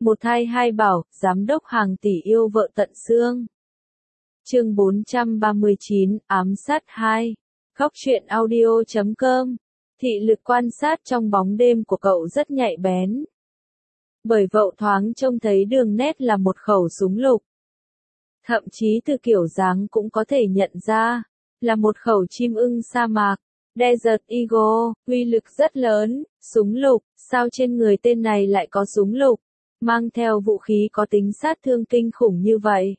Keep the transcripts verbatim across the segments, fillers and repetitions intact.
Một thai hai bảo, giám đốc hàng tỷ yêu vợ tận xương. Chương bốn trăm ba mươi chín, ám sát hai. Góc truyện audio chấm com. Thị lực quan sát trong bóng đêm của cậu rất nhạy bén. Bởi vậy thoáng trông thấy đường nét là một khẩu súng lục. Thậm chí từ kiểu dáng cũng có thể nhận ra, là một khẩu chim ưng sa mạc, Desert Eagle, uy lực rất lớn, súng lục, sao trên người tên này lại có súng lục, mang theo vũ khí có tính sát thương kinh khủng như vậy.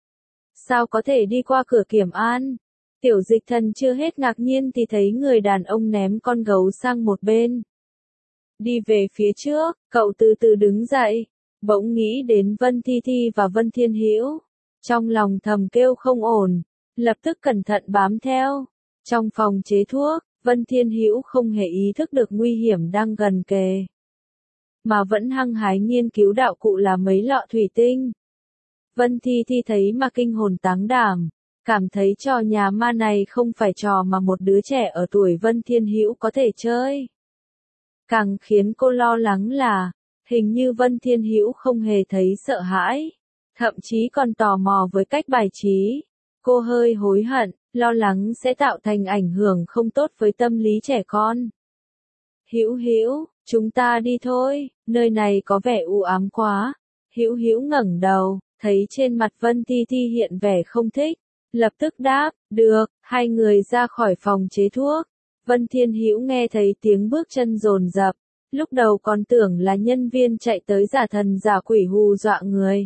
Sao có thể đi qua cửa kiểm an? Tiểu Dịch Thần chưa hết ngạc nhiên thì thấy người đàn ông ném con gấu sang một bên. Đi về phía trước, cậu từ từ đứng dậy, bỗng nghĩ đến Vân Thi Thi và Vân Thiên Hữu. Trong lòng thầm kêu không ổn, lập tức cẩn thận bám theo. Trong phòng chế thuốc, Vân Thiên Hữu không hề ý thức được nguy hiểm đang gần kề, mà vẫn hăng hái nghiên cứu đạo cụ là mấy lọ thủy tinh. Vân Thi Thi thấy mà kinh hồn táng đảm, cảm thấy trò nhà ma này không phải trò mà một đứa trẻ ở tuổi Vân Thiên Hữu có thể chơi. Càng khiến cô lo lắng là, hình như Vân Thiên Hữu không hề thấy sợ hãi, thậm chí còn tò mò với cách bài trí. Cô hơi hối hận, lo lắng sẽ tạo thành ảnh hưởng không tốt với tâm lý trẻ con. Hữu Hữu, chúng ta đi thôi, nơi này có vẻ u ám quá. Hữu Hữu ngẩng đầu, thấy trên mặt Vân Thi Thi hiện vẻ không thích, lập tức đáp, được. Hai người ra khỏi phòng chế thuốc. Vân Thiên Hữu nghe thấy tiếng bước chân dồn dập, lúc đầu còn tưởng là nhân viên chạy tới giả thần giả quỷ hù dọa người.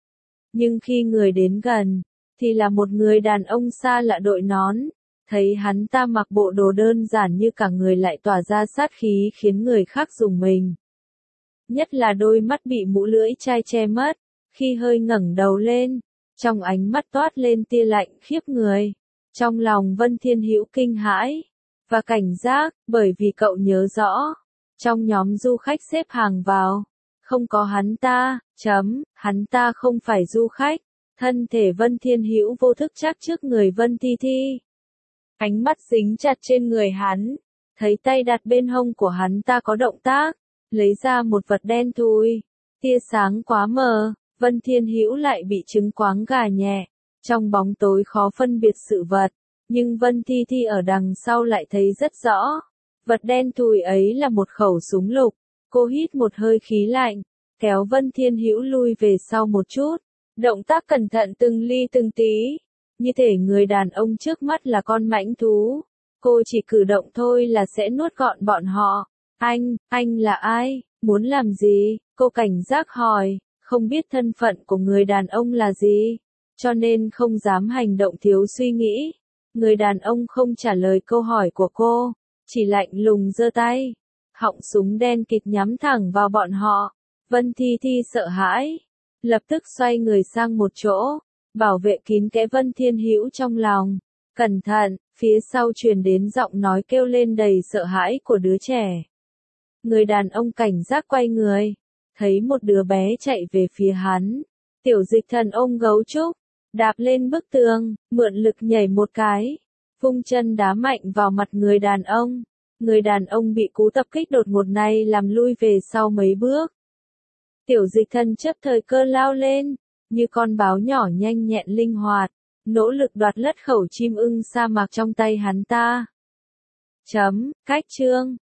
Nhưng khi người đến gần, thì là một người đàn ông xa lạ đội nón. Thấy hắn ta mặc bộ đồ đơn giản như cả người lại tỏa ra sát khí khiến người khác rùng mình. Nhất là đôi mắt bị mũ lưỡi chai che mất, khi hơi ngẩng đầu lên, trong ánh mắt toát lên tia lạnh khiếp người. Trong lòng Vân Thiên Hữu kinh hãi và cảnh giác, bởi vì cậu nhớ rõ, trong nhóm du khách xếp hàng vào, không có hắn ta, chấm, hắn ta không phải du khách. Thân thể Vân Thiên Hữu vô thức chắc trước người Vân Thi Thi. Ánh mắt dính chặt trên người hắn, thấy tay đặt bên hông của hắn ta có động tác, lấy ra một vật đen thui. Tia sáng quá mờ, Vân Thiên Hữu lại bị chứng quáng gà nhẹ, trong bóng tối khó phân biệt sự vật, nhưng Vân Thi Thi ở đằng sau lại thấy rất rõ. Vật đen thui ấy là một khẩu súng lục. Cô hít một hơi khí lạnh, kéo Vân Thiên Hữu lui về sau một chút. Động tác cẩn thận từng ly từng tí, như thể người đàn ông trước mắt là con mãnh thú. Cô chỉ cử động thôi là sẽ nuốt gọn bọn họ. Anh, anh là ai? Muốn làm gì? Cô cảnh giác hỏi, không biết thân phận của người đàn ông là gì, cho nên không dám hành động thiếu suy nghĩ. Người đàn ông không trả lời câu hỏi của cô, chỉ lạnh lùng giơ tay. Họng súng đen kịt nhắm thẳng vào bọn họ. Vân Thi Thi sợ hãi, lập tức xoay người sang một chỗ, bảo vệ kín kẽ Vân Thiên Hữu trong lòng. Cẩn thận, phía sau truyền đến giọng nói kêu lên đầy sợ hãi của đứa trẻ. Người đàn ông cảnh giác quay người, thấy một đứa bé chạy về phía hắn. Tiểu Dịch Thần ôm gấu trúc, đạp lên bức tường, mượn lực nhảy một cái, vung chân đá mạnh vào mặt người đàn ông. Người đàn ông bị cú tập kích đột ngột này làm lui về sau mấy bước. Tiểu Dịch Thần chấp thời cơ lao lên, như con báo nhỏ nhanh nhẹn linh hoạt, nỗ lực đoạt lất khẩu chim ưng sa mạc trong tay hắn ta. Chấm, cách chương.